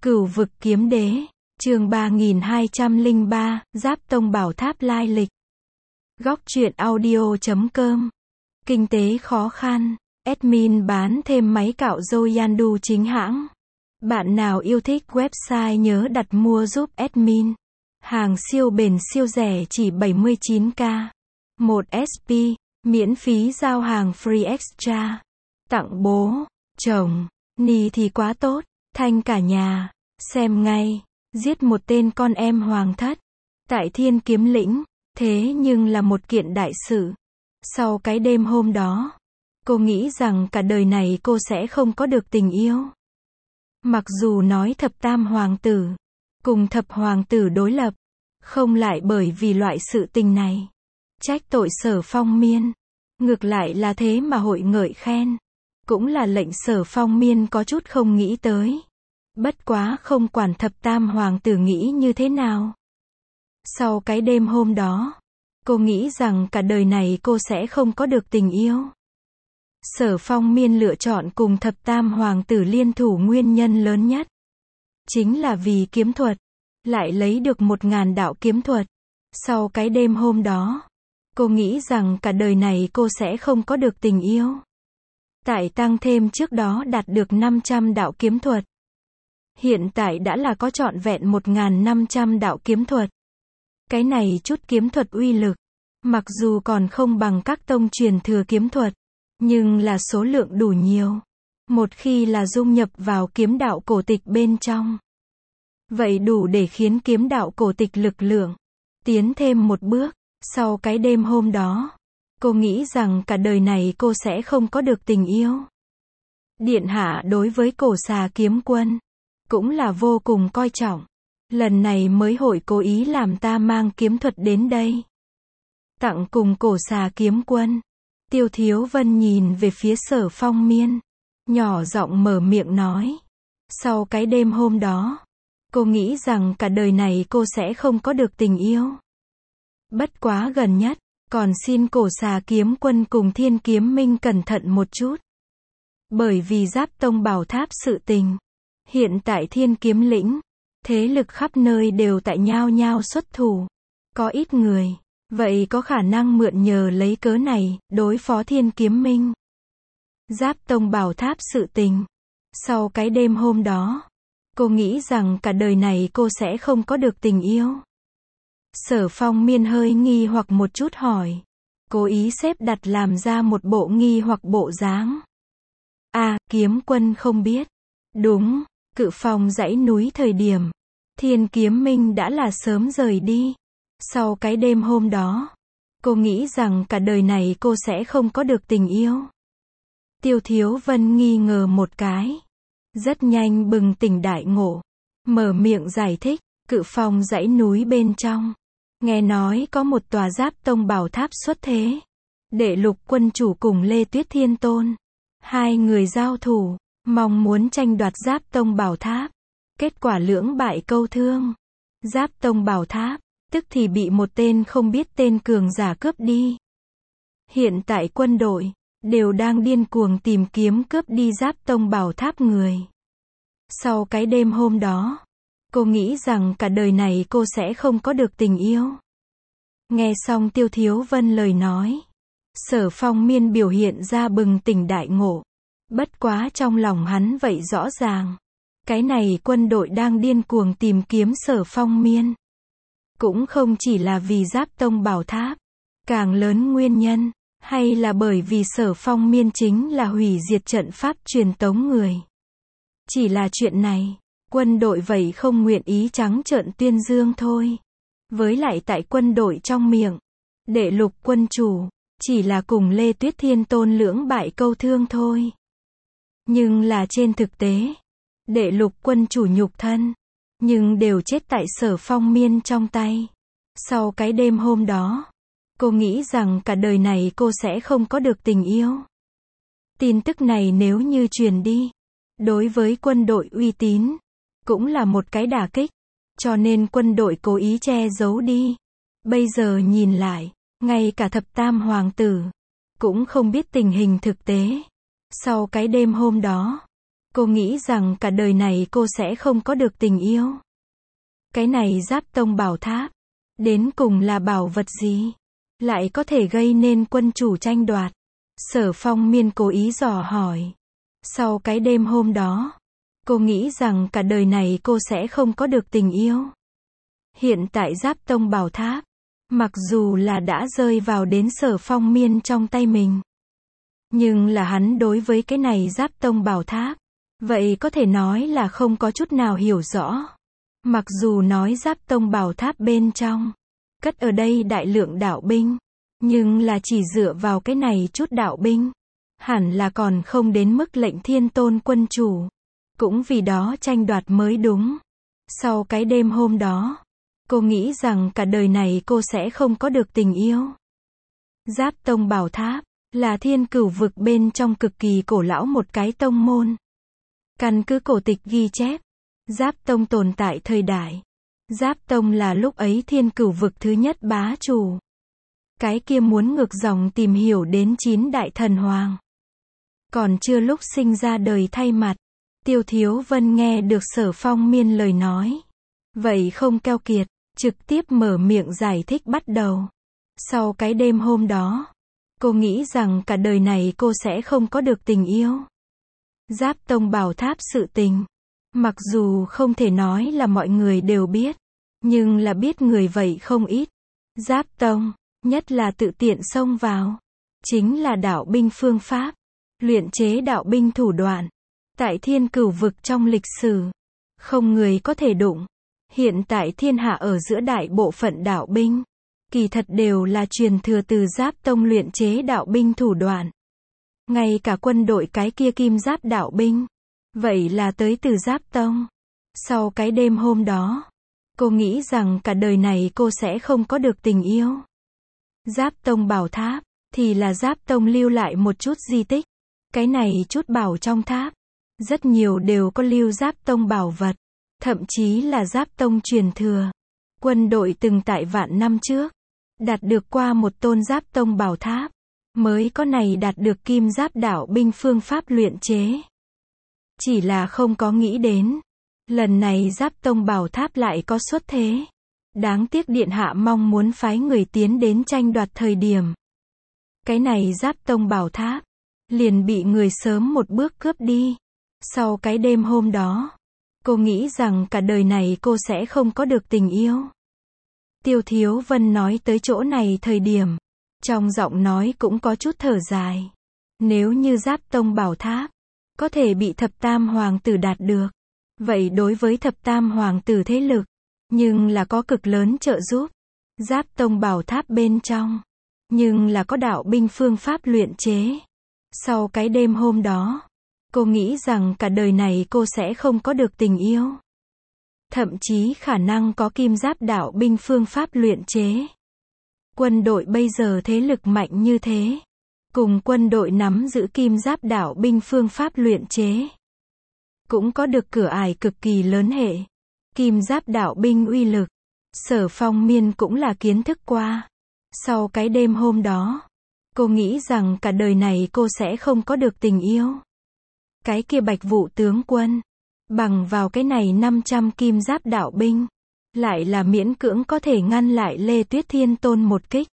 Cửu vực kiếm đế, chương 3203, Giáp Tông Bảo Tháp lai lịch. Góc truyện audio.com. Kinh tế khó khăn. Admin bán thêm máy cạo râu Yandu chính hãng. Bạn nào yêu thích website nhớ đặt mua giúp admin. Hàng siêu bền siêu rẻ chỉ 79k. 1 SP, miễn phí giao hàng free extra. Tặng bố, chồng, ni thì quá tốt, thanh cả nhà. Xem ngay, giết một tên con em hoàng thất. Tại Thiên Kiếm Lĩnh, thế nhưng là một kiện đại sự. Sau cái đêm hôm đó, cô nghĩ rằng cả đời này cô sẽ không có được tình yêu. Mặc dù nói thập tam hoàng tử, cùng thập hoàng tử đối lập, không lại bởi vì loại sự tình này. Trách tội Sở Phong Miên. Ngược lại là thế mà hội ngợi khen. Cũng là lệnh Sở Phong Miên có chút không nghĩ tới. Bất quá không quản thập tam hoàng tử nghĩ như thế nào. Sau cái đêm hôm đó, cô nghĩ rằng cả đời này cô sẽ không có được tình yêu. Sở Phong Miên lựa chọn cùng thập tam hoàng tử liên thủ nguyên nhân lớn nhất. Chính là vì kiếm thuật. Lại lấy được 1000 đạo kiếm thuật. Sau cái đêm hôm đó, cô nghĩ rằng cả đời này cô sẽ không có được tình yêu. Tại tăng thêm trước đó đạt được 500 đạo kiếm thuật. Hiện tại đã là có trọn vẹn 1500 đạo kiếm thuật. Cái này chút kiếm thuật uy lực, mặc dù còn không bằng các tông truyền thừa kiếm thuật, nhưng là số lượng đủ nhiều. Một khi là dung nhập vào kiếm đạo cổ tịch bên trong, vậy đủ để khiến kiếm đạo cổ tịch lực lượng tiến thêm một bước. Sau cái đêm hôm đó, cô nghĩ rằng cả đời này cô sẽ không có được tình yêu. Điện hạ đối với Cổ Xà Kiếm Quân cũng là vô cùng coi trọng. Lần này mới hội cố ý làm ta mang kiếm thuật đến đây. Tặng cùng Cổ Xà Kiếm Quân. Tiêu Thiếu Vân nhìn về phía Sở Phong Miên, nhỏ giọng mở miệng nói. Sau cái đêm hôm đó, cô nghĩ rằng cả đời này cô sẽ không có được tình yêu. Bất quá gần nhất, còn xin Cổ Xà Kiếm Quân cùng Thiên Kiếm Minh cẩn thận một chút. Bởi vì Giáp Tông Bảo Tháp sự tình. Hiện tại Thiên Kiếm Lĩnh, thế lực khắp nơi đều tại nhao nhao xuất thủ. Có ít người, vậy có khả năng mượn nhờ lấy cớ này, đối phó Thiên Kiếm Minh. Giáp Tông Bảo Tháp sự tình. Sau cái đêm hôm đó, cô nghĩ rằng cả đời này cô sẽ không có được tình yêu. Sở Phong Miên hơi nghi hoặc một chút hỏi. Cố ý xếp đặt làm ra một bộ nghi hoặc bộ dáng. Kiếm quân không biết. Đúng, Cự Phong dãy núi thời điểm, Thiên Kiếm Minh đã là sớm rời đi. Sau cái đêm hôm đó, cô nghĩ rằng cả đời này cô sẽ không có được tình yêu. Tiêu Thiếu Vân nghi ngờ một cái. Rất nhanh bừng tỉnh đại ngộ. Mở miệng giải thích, Cự Phong dãy núi bên trong. Nghe nói có một tòa Giáp Tông Bảo Tháp xuất thế. Đệ Lục quân chủ cùng Lê Tuyết Thiên Tôn. Hai người giao thủ, mong muốn tranh đoạt Giáp Tông Bảo Tháp. Kết quả lưỡng bại câu thương. Giáp Tông Bảo Tháp, tức thì bị một tên không biết tên cường giả cướp đi. Hiện tại quân đội, đều đang điên cuồng tìm kiếm cướp đi Giáp Tông Bảo Tháp người. Sau cái đêm hôm đó, cô nghĩ rằng cả đời này cô sẽ không có được tình yêu. Nghe xong Tiêu Thiếu Vân lời nói, Sở Phong Miên biểu hiện ra bừng tỉnh đại ngộ. Bất quá trong lòng hắn vậy rõ ràng. Cái này quân đội đang điên cuồng tìm kiếm Sở Phong Miên. Cũng không chỉ là vì Giáp Tông Bảo Tháp. Càng lớn nguyên nhân, hay là bởi vì Sở Phong Miên chính là hủy diệt trận pháp truyền tống người. Chỉ là chuyện này, quân đội vậy không nguyện ý trắng trợn tuyên dương thôi. Với lại tại quân đội trong miệng, Đệ Lục quân chủ, chỉ là cùng Lê Tuyết Thiên Tôn lưỡng bại câu thương thôi. Nhưng là trên thực tế, Đệ Lục quân chủ nhục thân, nhưng đều chết tại Sở Phong Miên trong tay. Sau cái đêm hôm đó, cô nghĩ rằng cả đời này cô sẽ không có được tình yêu. Tin tức này nếu như truyền đi, đối với quân đội uy tín, cũng là một cái đả kích. Cho nên quân đội cố ý che giấu đi. Bây giờ nhìn lại, ngay cả thập tam hoàng tử cũng không biết tình hình thực tế. Sau cái đêm hôm đó, Cô nghĩ rằng cả đời này cô sẽ không có được tình yêu. Cái này Giáp Tông Bảo Tháp, đến cùng là bảo vật gì? Lại có thể gây nên quân chủ tranh đoạt? Sở Phong Miên cố ý dò hỏi. Sau cái đêm hôm đó, cô nghĩ rằng cả đời này cô sẽ không có được tình yêu. Hiện tại Giáp Tông Bảo Tháp, mặc dù là đã rơi vào đến Sở Phong Miên trong tay mình, nhưng là hắn đối với cái này Giáp Tông Bảo Tháp, vậy có thể nói là không có chút nào hiểu rõ. Mặc dù nói Giáp Tông Bảo Tháp bên trong, cất ở đây đại lượng đạo binh, nhưng là chỉ dựa vào cái này chút đạo binh, hẳn là còn không đến mức lệnh Thiên Tôn quân chủ. Cũng vì đó tranh đoạt mới đúng. Sau cái đêm hôm đó, cô nghĩ rằng cả đời này cô sẽ không có được tình yêu. Giáp Tông Bảo Tháp là Thiên Cửu vực bên trong cực kỳ cổ lão một cái tông môn. Căn cứ cổ tịch ghi chép, Giáp Tông tồn tại thời đại. Giáp Tông là lúc ấy Thiên Cửu vực thứ nhất bá chủ. Cái kia muốn ngược dòng tìm hiểu đến 9 đại thần hoàng. Còn chưa lúc sinh ra đời thay mặt, Tiêu Thiếu Vân nghe được Sở Phong Miên lời nói. Vậy không keo kiệt, trực tiếp mở miệng giải thích bắt đầu. Sau cái đêm hôm đó, cô nghĩ rằng cả đời này cô sẽ không có được tình yêu. Giáp Tông Bảo Tháp sự tình, mặc dù không thể nói là mọi người đều biết, nhưng là biết người vậy không ít. Giáp Tông, nhất là tự tiện xông vào, chính là đạo binh phương pháp, luyện chế đạo binh thủ đoạn. Tại Thiên Cửu vực trong lịch sử, không người có thể đụng. Hiện tại thiên hạ ở giữa đại bộ phận đạo binh, kỳ thật đều là truyền thừa từ Giáp Tông luyện chế đạo binh thủ đoạn. Ngay cả quân đội cái kia kim giáp đạo binh, vậy là tới từ Giáp Tông. Sau cái đêm hôm đó, cô nghĩ rằng cả đời này cô sẽ không có được tình yêu. Giáp Tông Bảo Tháp, thì là Giáp Tông lưu lại một chút di tích. Cái này chút bảo trong tháp, rất nhiều đều có lưu Giáp Tông bảo vật, thậm chí là Giáp Tông truyền thừa. Quân đội từng tại vạn năm trước, đạt được qua một tôn Giáp Tông bảo tháp, mới có này đạt được kim giáp đạo binh phương pháp luyện chế. Chỉ là không có nghĩ đến, lần này Giáp Tông bảo tháp lại có xuất thế. Đáng tiếc điện hạ mong muốn phái người tiến đến tranh đoạt thời điểm. Cái này Giáp Tông bảo tháp, liền bị người sớm một bước cướp đi. Sau cái đêm hôm đó, cô nghĩ rằng cả đời này cô sẽ không có được tình yêu. Tiêu Thiếu Vân nói tới chỗ này thời điểm, trong giọng nói cũng có chút thở dài. Nếu như Giáp Tông bảo tháp, có thể bị thập tam hoàng tử đạt được, vậy đối với thập tam hoàng tử thế lực, nhưng là có cực lớn trợ giúp. Giáp Tông bảo tháp bên trong, nhưng là có đạo binh phương pháp luyện chế. Sau cái đêm hôm đó, cô nghĩ rằng cả đời này cô sẽ không có được tình yêu. Thậm chí khả năng có kim giáp đạo binh phương pháp luyện chế. Quân đội bây giờ thế lực mạnh như thế, cùng quân đội nắm giữ kim giáp đạo binh phương pháp luyện chế, cũng có được cửa ải cực kỳ lớn hệ. Kim giáp đạo binh uy lực, Sở Phong Miên cũng là kiến thức qua. Sau cái đêm hôm đó, cô nghĩ rằng cả đời này cô sẽ không có được tình yêu. Cái kia Bạch Vũ tướng quân, bằng vào cái này 500 kim giáp đạo binh, lại là miễn cưỡng có thể ngăn lại Lê Tuyết Thiên Tôn một kích.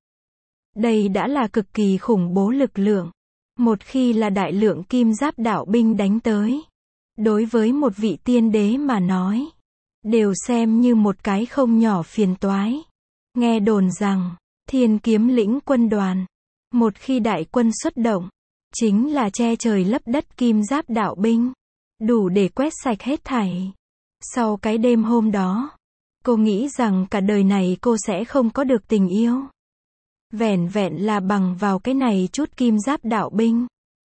Đây đã là cực kỳ khủng bố lực lượng. Một khi là đại lượng kim giáp đạo binh đánh tới, đối với một vị tiên đế mà nói, đều xem như một cái không nhỏ phiền toái. Nghe đồn rằng, Thiên Kiếm lĩnh quân đoàn, một khi đại quân xuất động, chính là che trời lấp đất kim giáp đạo binh, đủ để quét sạch hết thảy. Sau cái đêm hôm đó, cô nghĩ rằng cả đời này cô sẽ không có được tình yêu. Vẻn vẹn là bằng vào cái này chút kim giáp đạo binh,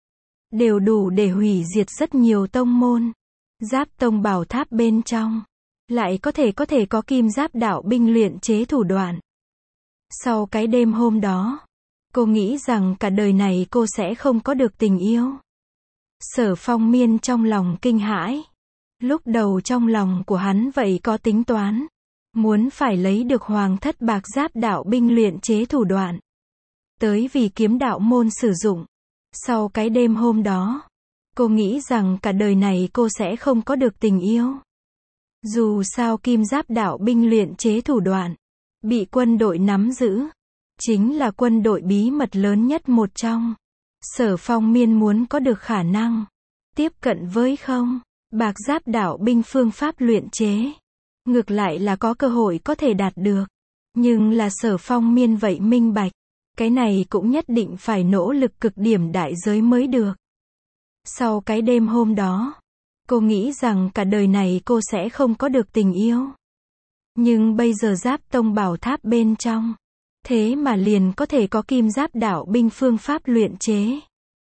đều đủ để hủy diệt rất nhiều tông môn. Giáp Tông bảo tháp bên trong, lại có thể có kim giáp đạo binh luyện chế thủ đoạn. Sau cái đêm hôm đó, cô nghĩ rằng cả đời này cô sẽ không có được tình yêu. Sở Phong Miên trong lòng kinh hãi. Lúc đầu trong lòng của hắn vậy có tính toán, muốn phải lấy được hoàng thất bạc giáp đạo binh luyện chế thủ đoạn, tới vì kiếm đạo môn sử dụng. Sau cái đêm hôm đó, Cô nghĩ rằng cả đời này cô sẽ không có được tình yêu. Dù sao kim giáp đạo binh luyện chế thủ đoạn, bị quân đội nắm giữ, chính là quân đội bí mật lớn nhất một trong. Sở Phong Miên muốn có được khả năng tiếp cận với không bạc giáp đạo binh phương pháp luyện chế, ngược lại là có cơ hội có thể đạt được. Nhưng là Sở Phong Miên vậy minh bạch, cái này cũng nhất định phải nỗ lực cực điểm đại giới mới được. Sau cái đêm hôm đó, cô nghĩ rằng cả đời này cô sẽ không có được tình yêu. Nhưng bây giờ Giáp Tông Bảo Tháp bên trong, thế mà liền có thể có kim giáp đạo binh phương pháp luyện chế.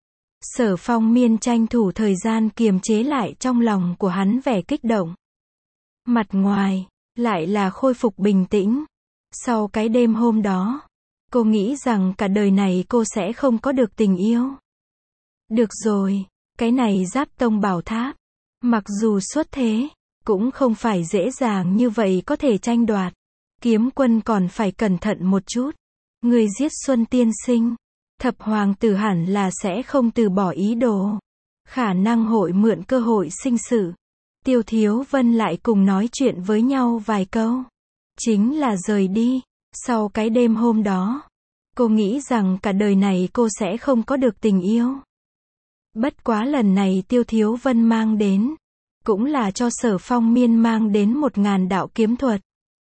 Sở Phong Miên tranh thủ thời gian kiềm chế lại trong lòng của hắn vẻ kích động. Mặt ngoài, lại là khôi phục bình tĩnh. Sau cái đêm hôm đó, cô nghĩ rằng cả đời này cô sẽ không có được tình yêu. Được rồi, cái này Giáp Tông Bảo Tháp, mặc dù xuất thế, cũng không phải dễ dàng như vậy có thể tranh đoạt. Kiếm Quân còn phải cẩn thận một chút. Người giết Xuân tiên sinh, Thập hoàng tử hẳn là sẽ không từ bỏ ý đồ. Khả năng hội mượn cơ hội sinh sự. Tiêu Thiếu Vân lại cùng nói chuyện với nhau vài câu. Chính là rời đi. Sau cái đêm hôm đó, cô nghĩ rằng cả đời này cô sẽ không có được tình yêu. Bất quá lần này Tiêu Thiếu Vân mang đến, cũng là cho Sở Phong Miên mang đến 1000 đạo kiếm thuật.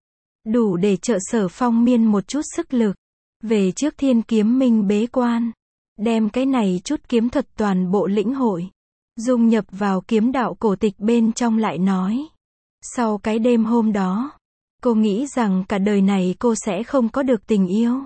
Đủ để trợ Sở Phong Miên một chút sức lực. Về trước Thiên Kiếm Minh bế quan, đem cái này chút kiếm thuật toàn bộ lĩnh hội, dung nhập vào kiếm đạo cổ tịch bên trong lại nói. Sau cái đêm hôm đó, cô nghĩ rằng cả đời này cô sẽ không có được tình yêu.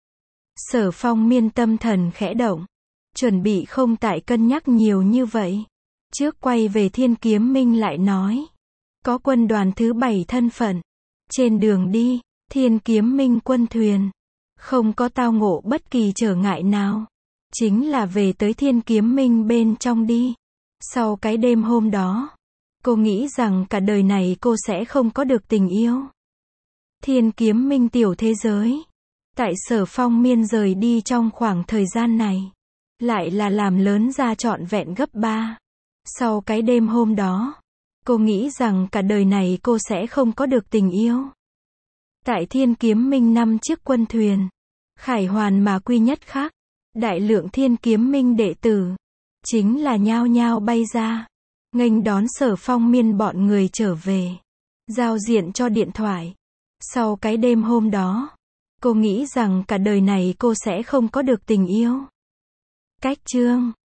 Sở Phong Miên tâm thần khẽ động, chuẩn bị không tại cân nhắc nhiều như vậy. Trước quay về Thiên Kiếm Minh lại nói, có quân đoàn thứ 7 thân phận. Trên đường đi, Thiên Kiếm Minh quân thuyền không có tao ngộ bất kỳ trở ngại nào. Chính là về tới Thiên Kiếm Minh bên trong đi. Sau cái đêm hôm đó, cô nghĩ rằng cả đời này cô sẽ không có được tình yêu. Thiên Kiếm Minh tiểu thế giới. Tại Sở Phong Miên rời đi trong khoảng thời gian này, lại là làm lớn ra trọn vẹn gấp 3. Sau cái đêm hôm đó, cô nghĩ rằng cả đời này cô sẽ không có được tình yêu. Tại Thiên Kiếm Minh 5 chiếc quân thuyền, khải hoàn mà quy nhất khác, đại lượng Thiên Kiếm Minh đệ tử, chính là nhao nhao bay ra, nghênh đón Sở Phong Miên bọn người trở về, giao diện cho điện thoại. Sau cái đêm hôm đó, cô nghĩ rằng cả đời này cô sẽ không có được tình yêu. Cách chương